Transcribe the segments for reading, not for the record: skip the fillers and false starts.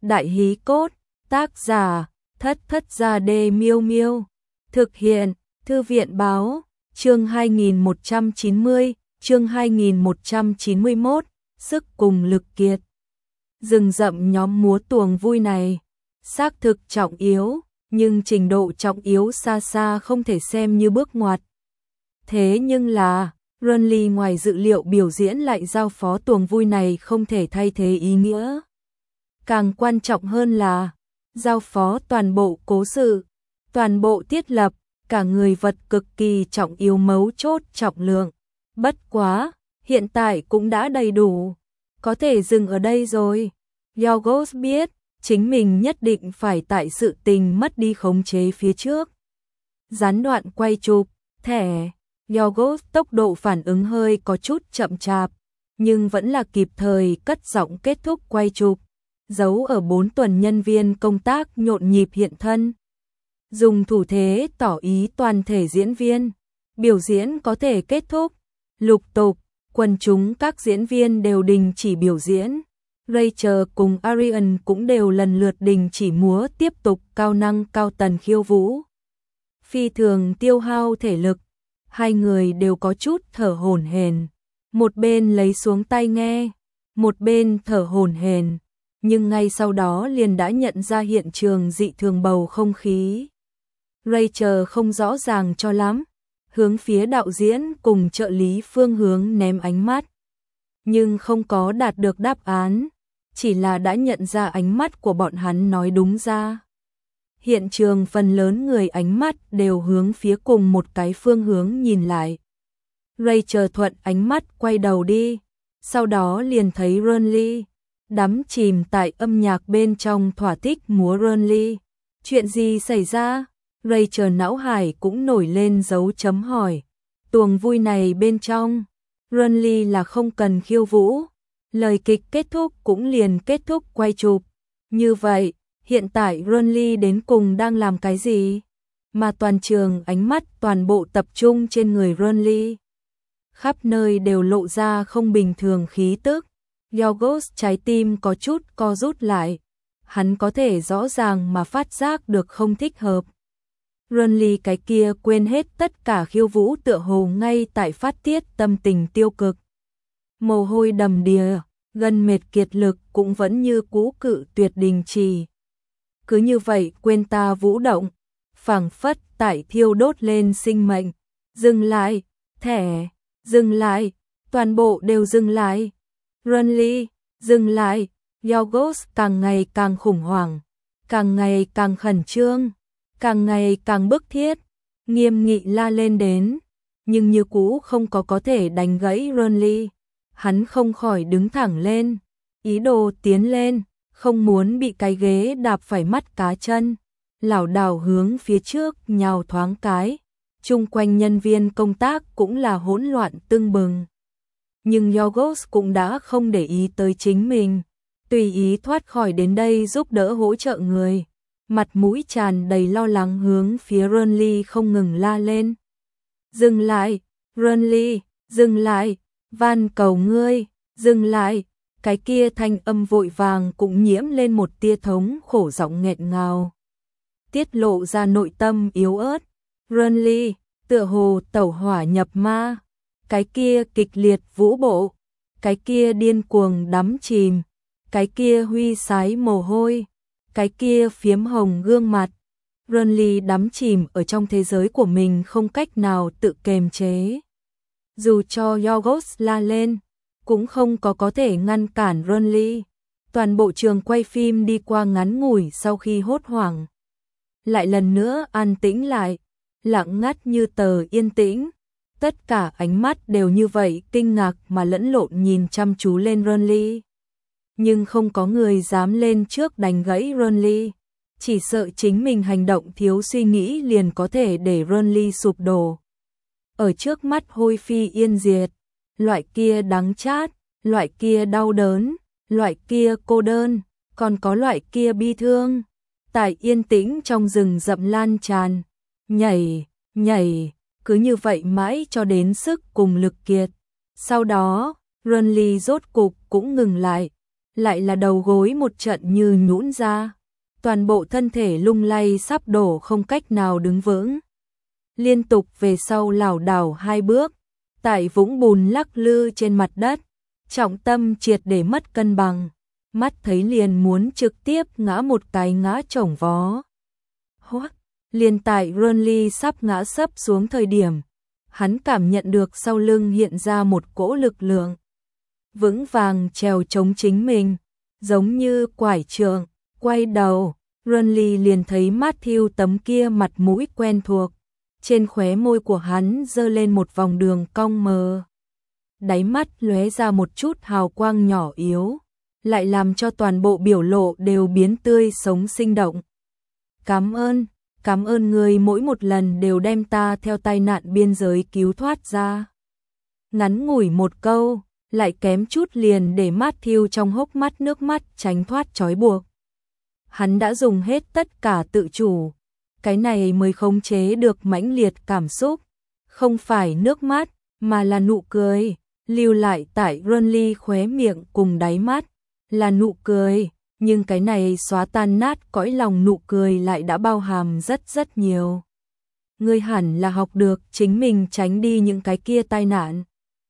Đại hí cốt, tác giả, Thất Thất Gia Đê Miêu Miêu. Thực hiện, Thư viện báo, chương 2190, chương 2191, sức cùng lực kiệt. Rừng rậm nhóm múa tuồng vui này, xác thực trọng yếu, nhưng trình độ trọng yếu xa xa không thể xem như bước ngoặt. Thế nhưng là, Runly ngoài dự liệu biểu diễn lại giao phó tuồng vui này không thể thay thế ý nghĩa. Càng quan trọng hơn là, giao phó toàn bộ cố sự, toàn bộ thiết lập, cả người vật cực kỳ trọng yếu mấu chốt trọng lượng. Bất quá, hiện tại cũng đã đầy đủ, có thể dừng ở đây rồi. Yorgos biết, chính mình nhất định phải tại sự tình mất đi khống chế phía trước. Gián đoạn quay chụp, thẻ, Yorgos tốc độ phản ứng hơi có chút chậm chạp, nhưng vẫn là kịp thời cất giọng kết thúc quay chụp. Giấu ở 4 tuần nhân viên công tác nhộn nhịp hiện thân. Dùng thủ thế tỏ ý toàn thể diễn viên. Biểu diễn có thể kết thúc. Lục tục, quần chúng các diễn viên đều đình chỉ biểu diễn. Rachel cùng Arian cũng đều lần lượt đình chỉ múa tiếp tục cao năng cao tần khiêu vũ. Phi thường tiêu hao thể lực. Hai người đều có chút thở hổn hển. Một bên lấy xuống tai nghe, một bên thở hổn hển. Nhưng ngay sau đó liền đã nhận ra hiện trường dị thường bầu không khí. Rachel không rõ ràng cho lắm, hướng phía đạo diễn cùng trợ lý phương hướng ném ánh mắt. Nhưng không có đạt được đáp án, chỉ là đã nhận ra ánh mắt của bọn hắn nói đúng ra. Hiện trường phần lớn người ánh mắt đều hướng phía cùng một cái phương hướng nhìn lại. Rachel thuận ánh mắt quay đầu đi, sau đó liền thấy Runly đắm chìm tại âm nhạc bên trong thỏa thích múa Runly. Chuyện gì xảy ra? Rachel não hải cũng nổi lên dấu chấm hỏi. Tuồng vui này bên trong, Runly là không cần khiêu vũ. Lời kịch kết thúc cũng liền kết thúc quay chụp. Như vậy, hiện tại Runly đến cùng đang làm cái gì? Mà toàn trường ánh mắt toàn bộ tập trung trên người Runly. Khắp nơi đều lộ ra không bình thường khí tức. Yorgos trái tim có chút co rút lại. Hắn có thể rõ ràng mà phát giác được không thích hợp. Runly cái kia quên hết tất cả khiêu vũ tựa hồ ngay tại phát tiết tâm tình tiêu cực. Mồ hôi đầm đìa, gần mệt kiệt lực cũng vẫn như cũ cự tuyệt đình trì. Cứ như vậy quên ta vũ động, phảng phất tại thiêu đốt lên sinh mệnh. Dừng lại, thẻ, dừng lại, toàn bộ đều dừng lại. Runly, dừng lại. Yorgos càng ngày càng khủng hoảng, càng ngày càng khẩn trương, càng ngày càng bức thiết, nghiêm nghị la lên đến, nhưng như cũ không có thể đánh gãy Runly. Hắn không khỏi đứng thẳng lên, ý đồ tiến lên, không muốn bị cái ghế đạp phải mắt cá chân, lảo đảo hướng phía trước nhào thoáng cái. Chung quanh nhân viên công tác cũng là hỗn loạn tưng bừng. Nhưng Yorgos cũng đã không để ý tới chính mình, tùy ý thoát khỏi đến đây giúp đỡ hỗ trợ người. Mặt mũi tràn đầy lo lắng hướng phía Runly không ngừng la lên. Dừng lại, Runly, dừng lại, van cầu ngươi, dừng lại. Cái kia thanh âm vội vàng cũng nhiễm lên một tia thống khổ giọng nghẹn ngào. Tiết lộ ra nội tâm yếu ớt. Runly, tựa hồ tẩu hỏa nhập ma. Cái kia kịch liệt vũ bộ, cái kia điên cuồng đắm chìm, cái kia huy sái mồ hôi, cái kia phiếm hồng gương mặt. Runly đắm chìm ở trong thế giới của mình không cách nào tự kềm chế. Dù cho Yorgos la lên, cũng không có thể ngăn cản Runly. Toàn bộ trường quay phim đi qua ngắn ngủi sau khi hốt hoảng. Lại lần nữa an tĩnh lại, lặng ngắt như tờ yên tĩnh. Tất cả ánh mắt đều như vậy kinh ngạc mà lẫn lộn nhìn chăm chú lên Runly. Nhưng không có người dám lên trước đánh gãy Runly. Chỉ sợ chính mình hành động thiếu suy nghĩ liền có thể để Runly sụp đổ. Ở trước mắt hôi phi yên diệt, loại kia đắng chát, loại kia đau đớn, loại kia cô đơn, còn có loại kia bi thương. Tại yên tĩnh trong rừng rậm lan tràn, nhảy, nhảy. Cứ như vậy mãi cho đến sức cùng lực kiệt. Sau đó, Runly rốt cục cũng ngừng lại. lại là đầu gối một trận như nhũn ra, toàn bộ thân thể lung lay sắp đổ không cách nào đứng vững. Liên tục về sau lảo đảo 2 bước, tại vũng bùn lắc lư trên mặt đất, trọng tâm triệt để mất cân bằng, mắt thấy liền muốn trực tiếp ngã một cái ngã chổng vó. Hoắc, liền tại Ronly sắp ngã sấp xuống thời điểm, hắn cảm nhận được sau lưng hiện ra một cỗ lực lượng, vững vàng trèo chống chính mình, giống như quải trượng. Quay đầu, Ronly liền thấy Matthew tấm kia mặt mũi quen thuộc, trên khóe môi của hắn giơ lên một vòng đường cong mờ. Đáy mắt lóe ra một chút hào quang nhỏ yếu, lại làm cho toàn bộ biểu lộ đều biến tươi sống sinh động. Cảm ơn người mỗi một lần đều đem ta theo tai nạn biên giới cứu thoát ra. Ngắn ngủi một câu, lại kém chút liền để Matthew trong hốc mắt nước mắt tránh thoát trói buộc. Hắn đã dùng hết tất cả tự chủ, cái này mới khống chế được mãnh liệt cảm xúc, không phải nước mắt, mà là nụ cười, lưu lại tại Ronly khóe miệng cùng đáy mắt, là nụ cười, nhưng cái này xóa tan nát cõi lòng nụ cười lại đã bao hàm rất nhiều. Ngươi hẳn là học được chính mình tránh đi những cái kia tai nạn.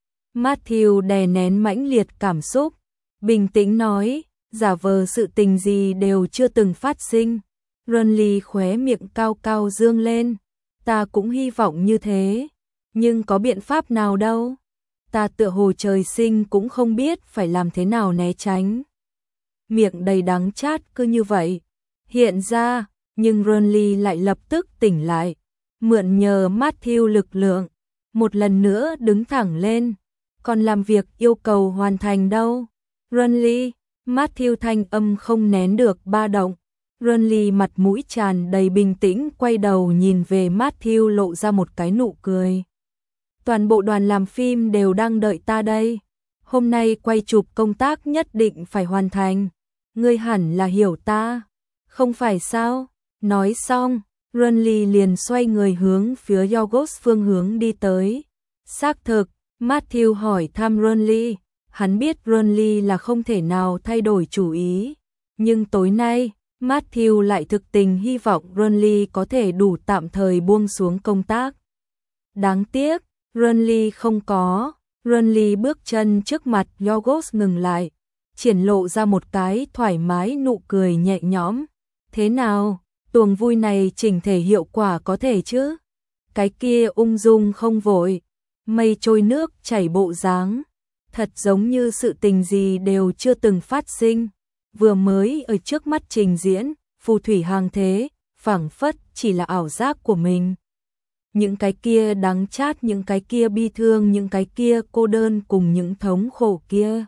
Matthew đè nén mãnh liệt cảm xúc, bình tĩnh nói, giả vờ sự tình gì đều chưa từng phát sinh. Ronly khóe miệng cao cao dương lên, ta cũng hy vọng như thế, nhưng có biện pháp nào đâu. Ta tựa hồ trời sinh cũng không biết phải làm thế nào né tránh. Miệng đầy đắng chát cứ như vậy hiện ra, nhưng Ronly lại lập tức tỉnh lại, mượn nhờ Matthew lực lượng, một lần nữa đứng thẳng lên, còn làm việc yêu cầu hoàn thành đâu. Ronly, Matthew thanh âm không nén được ba động. Ronly mặt mũi tràn đầy bình tĩnh quay đầu nhìn về Matthew lộ ra một cái nụ cười. Toàn bộ đoàn làm phim đều đang đợi ta đây. Hôm nay quay chụp công tác nhất định phải hoàn thành. Ngươi hẳn là hiểu ta, không phải sao? Nói xong, Ronly liền xoay người hướng phía Yorgos phương hướng đi tới. Xác thực, Matthew hỏi thăm Ronly. Hắn biết Ronly là không thể nào thay đổi chủ ý. Nhưng tối nay, Matthew lại thực tình hy vọng Ronly có thể đủ tạm thời buông xuống công tác. Đáng tiếc, Ronly không có. Ronly bước chân trước mặt Yorgos ngừng lại, triển lộ ra một cái thoải mái nụ cười nhẹ nhõm. Thế nào, tuồng vui này chỉnh thể hiệu quả có thể chứ? Cái kia ung dung không vội, mây trôi nước chảy bộ dáng, thật giống như sự tình gì đều chưa từng phát sinh, vừa mới ở trước mắt trình diễn, phù thủy hàng thế, phảng phất chỉ là ảo giác của mình. Những cái kia đắng chát, những cái kia bi thương, những cái kia cô đơn cùng những thống khổ kia.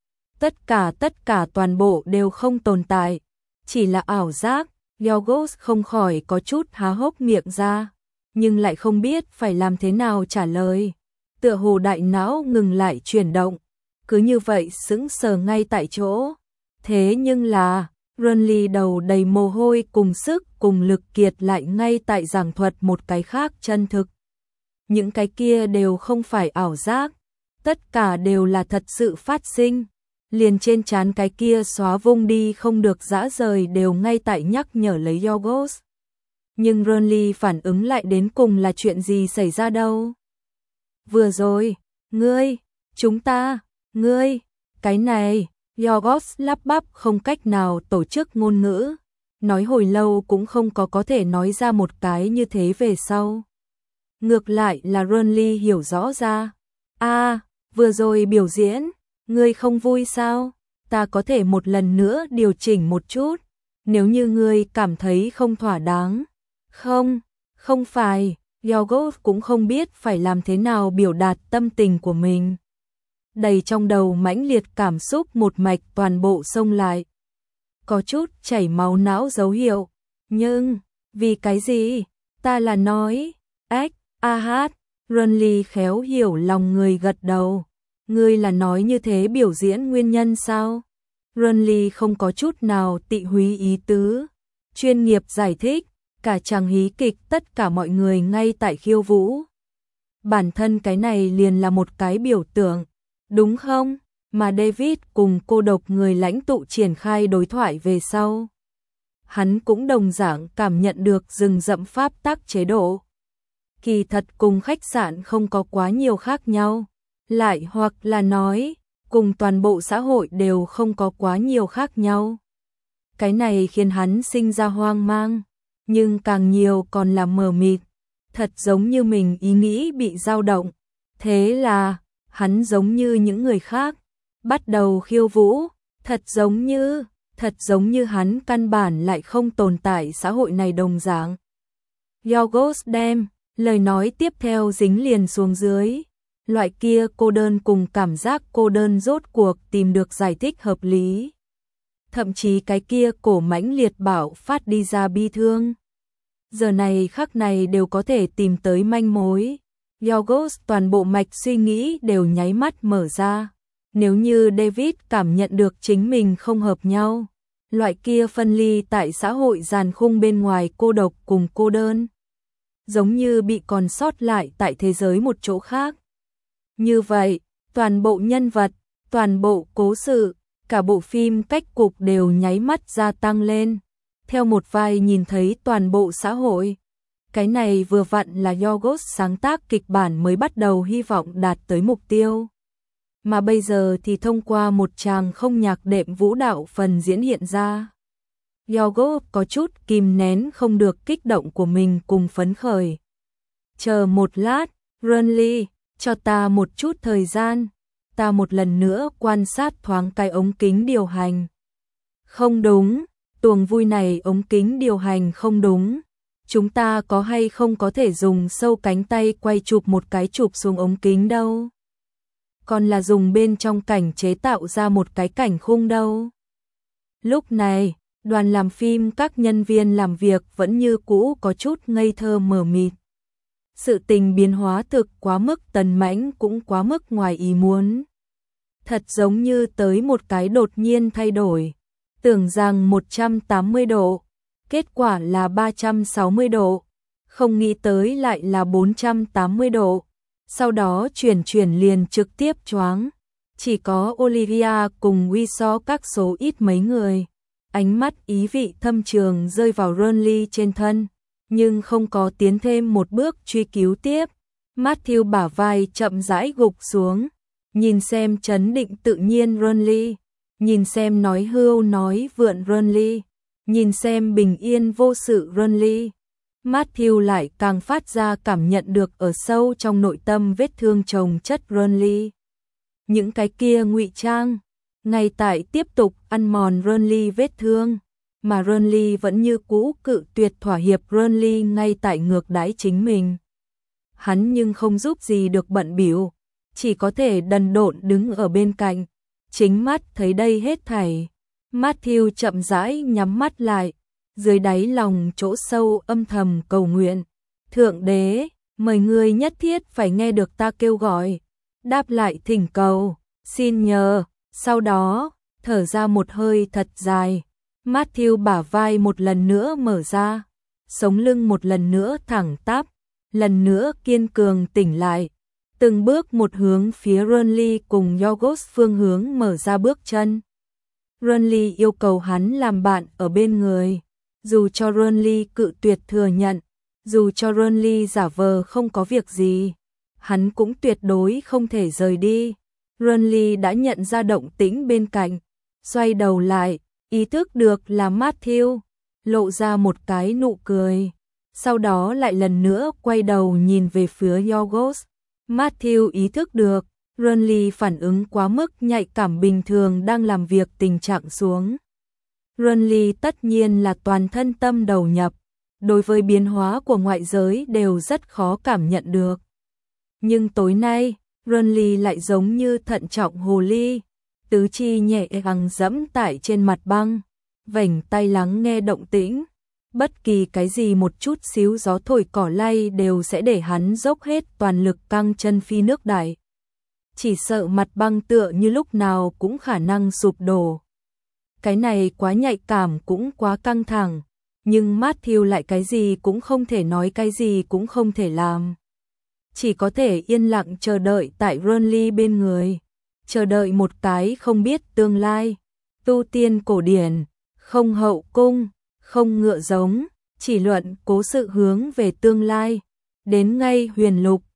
Tất cả toàn bộ đều không tồn tại, chỉ là ảo giác. Yorgos không khỏi có chút há hốc miệng ra, nhưng lại không biết phải làm thế nào trả lời. Tựa hồ đại não ngừng lại chuyển động, cứ như vậy sững sờ ngay tại chỗ. Thế nhưng là, Ronly đầu đầy mồ hôi cùng sức cùng lực kiệt lại ngay tại giảng thuật một cái khác chân thực. Những cái kia đều không phải ảo giác, tất cả đều là thật sự phát sinh. Liền trên trán cái kia xóa vung đi không được dã rời đều ngay tại nhắc nhở lấy Yorgos. Nhưng Ronly phản ứng lại đến cùng là chuyện gì xảy ra đâu. Vừa rồi, ngươi, chúng ta, ngươi, cái này, Yorgos lắp bắp không cách nào tổ chức ngôn ngữ, nói hồi lâu cũng không có thể nói ra một cái như thế về sau. Ngược lại là Ronly hiểu rõ ra. Vừa rồi biểu diễn, ngươi không vui sao? Ta có thể một lần nữa điều chỉnh một chút, nếu như ngươi cảm thấy không thỏa đáng. Không phải, Yorgos cũng không biết phải làm thế nào biểu đạt tâm tình của mình. Đầy trong đầu mãnh liệt cảm xúc một mạch toàn bộ xông lại. Có chút chảy máu não dấu hiệu, nhưng, vì cái gì? Ta là nói, Ronly khéo hiểu lòng người gật đầu. Ngươi là nói như thế biểu diễn nguyên nhân sao? Ronly không có chút nào tị húy ý tứ, chuyên nghiệp giải thích, cả chàng hí kịch tất cả mọi người ngay tại khiêu vũ. Bản thân cái này liền là một cái biểu tượng, đúng không? mà David cùng cô độc người lãnh tụ triển khai đối thoại về sau. Hắn cũng đồng dạng cảm nhận được rừng rậm pháp tắc chế độ. Kỳ thật cùng khách sạn không có quá nhiều khác nhau, lại hoặc là nói, cùng toàn bộ xã hội đều không có quá nhiều khác nhau. Cái này khiến hắn sinh ra hoang mang, nhưng càng nhiều còn là mờ mịt, thật giống như mình ý nghĩ bị dao động. Thế là, hắn giống như những người khác, bắt đầu khiêu vũ, thật giống như hắn căn bản lại không tồn tại xã hội này đồng dạng. Yorgos đem lời nói tiếp theo dính liền xuống dưới, loại kia cô đơn cùng cảm giác cô đơn rốt cuộc tìm được giải thích hợp lý. Thậm chí cái kia cổ mãnh liệt bạo phát đi ra bi thương. Giờ này khắc này đều có thể tìm tới manh mối. Yorgos toàn bộ mạch suy nghĩ đều nháy mắt mở ra. Nếu như David cảm nhận được chính mình không hợp nhau, loại kia phân ly tại xã hội giàn khung bên ngoài cô độc cùng cô đơn, giống như bị còn sót lại tại thế giới một chỗ khác. Như vậy, toàn bộ nhân vật, toàn bộ cố sự, cả bộ phim cách cục đều nháy mắt gia tăng lên, theo một vai nhìn thấy toàn bộ xã hội. Cái này vừa vặn là Yorgos sáng tác kịch bản mới bắt đầu hy vọng đạt tới mục tiêu. Mà bây giờ thì thông qua một tràng không nhạc đệm vũ đạo phần diễn hiện ra. Yorgos có chút kìm nén không được kích động của mình cùng phấn khởi. Chờ một lát, Renly, cho ta một chút thời gian, ta một lần nữa quan sát thoáng cái ống kính điều hành. Không đúng, tuồng vui này ống kính điều hành không đúng. Chúng ta có hay không có thể dùng sâu cánh tay quay chụp một cái chụp xuống ống kính đâu. Còn là dùng bên trong cảnh chế tạo ra một cái cảnh khung đâu. Lúc này, đoàn làm phim các nhân viên làm việc vẫn như cũ có chút ngây thơ mờ mịt. Sự tình biến hóa thực quá mức tần mãnh cũng quá mức ngoài ý muốn. Thật giống như tới một cái đột nhiên thay đổi. Tưởng rằng 180 độ, kết quả là 360 độ, không nghĩ tới lại là 480 độ. Sau đó chuyển liền trực tiếp choáng. Chỉ có Olivia cùng Wiseau các số ít mấy người. Ánh mắt ý vị thâm trường rơi vào Renly trên thân, nhưng không có tiến thêm một bước truy cứu tiếp. Matthew bả vai chậm rãi gục xuống, nhìn xem trấn định tự nhiên Renly, nhìn xem nói hưu nói vượn Renly, nhìn xem bình yên vô sự Renly. Matthew lại càng phát ra cảm nhận được ở sâu trong nội tâm vết thương chồng chất Renly. Những cái kia ngụy trang, ngay tại tiếp tục ăn mòn Renly vết thương, mà Renly vẫn như cũ cự tuyệt thỏa hiệp. Renly ngay tại ngược đãi chính mình. Hắn nhưng không giúp gì được bận bịu, chỉ có thể đần độn đứng ở bên cạnh, chính mắt thấy đây hết thảy. Matthew chậm rãi nhắm mắt lại, dưới đáy lòng chỗ sâu âm thầm cầu nguyện. Thượng đế, mời ngươi nhất thiết phải nghe được ta kêu gọi. Đáp lại thỉnh cầu, xin nhờ. Sau đó, thở ra một hơi thật dài. Matthew bả vai một lần nữa mở ra, sống lưng một lần nữa thẳng tắp, lần nữa kiên cường tỉnh lại. Từng bước một hướng phía Renly cùng Yorgos phương hướng mở ra bước chân. Renly yêu cầu hắn làm bạn ở bên người. Dù cho Renly cự tuyệt thừa nhận, dù cho Renly giả vờ không có việc gì, hắn cũng tuyệt đối không thể rời đi. Renly đã nhận ra động tĩnh bên cạnh, xoay đầu lại, ý thức được là Matthew, lộ ra một cái nụ cười. Sau đó lại lần nữa quay đầu nhìn về phía Yorgos. Matthew ý thức được, Renly phản ứng quá mức nhạy cảm bình thường đang làm việc tình trạng xuống. Renly tất nhiên là toàn thân tâm đầu nhập, đối với biến hóa của ngoại giới đều rất khó cảm nhận được. Nhưng tối nay, Renly lại giống như thận trọng hồ ly, tứ chi nhẹ nhàng dẫm tại trên mặt băng, vểnh tai lắng nghe động tĩnh. Bất kỳ cái gì một chút xíu gió thổi cỏ lay đều sẽ để hắn dốc hết toàn lực căng chân phi nước đại. Chỉ sợ mặt băng tựa như lúc nào cũng khả năng sụp đổ. Cái này quá nhạy cảm cũng quá căng thẳng, nhưng Matthew lại cái gì cũng không thể nói, cái gì cũng không thể làm. Chỉ có thể yên lặng chờ đợi tại Renly bên người. chờ đợi một cái không biết tương lai. Tu tiên cổ điển, không hậu cung, không ngựa giống, chỉ luận cố sự hướng về tương lai. Đến ngay huyền lục,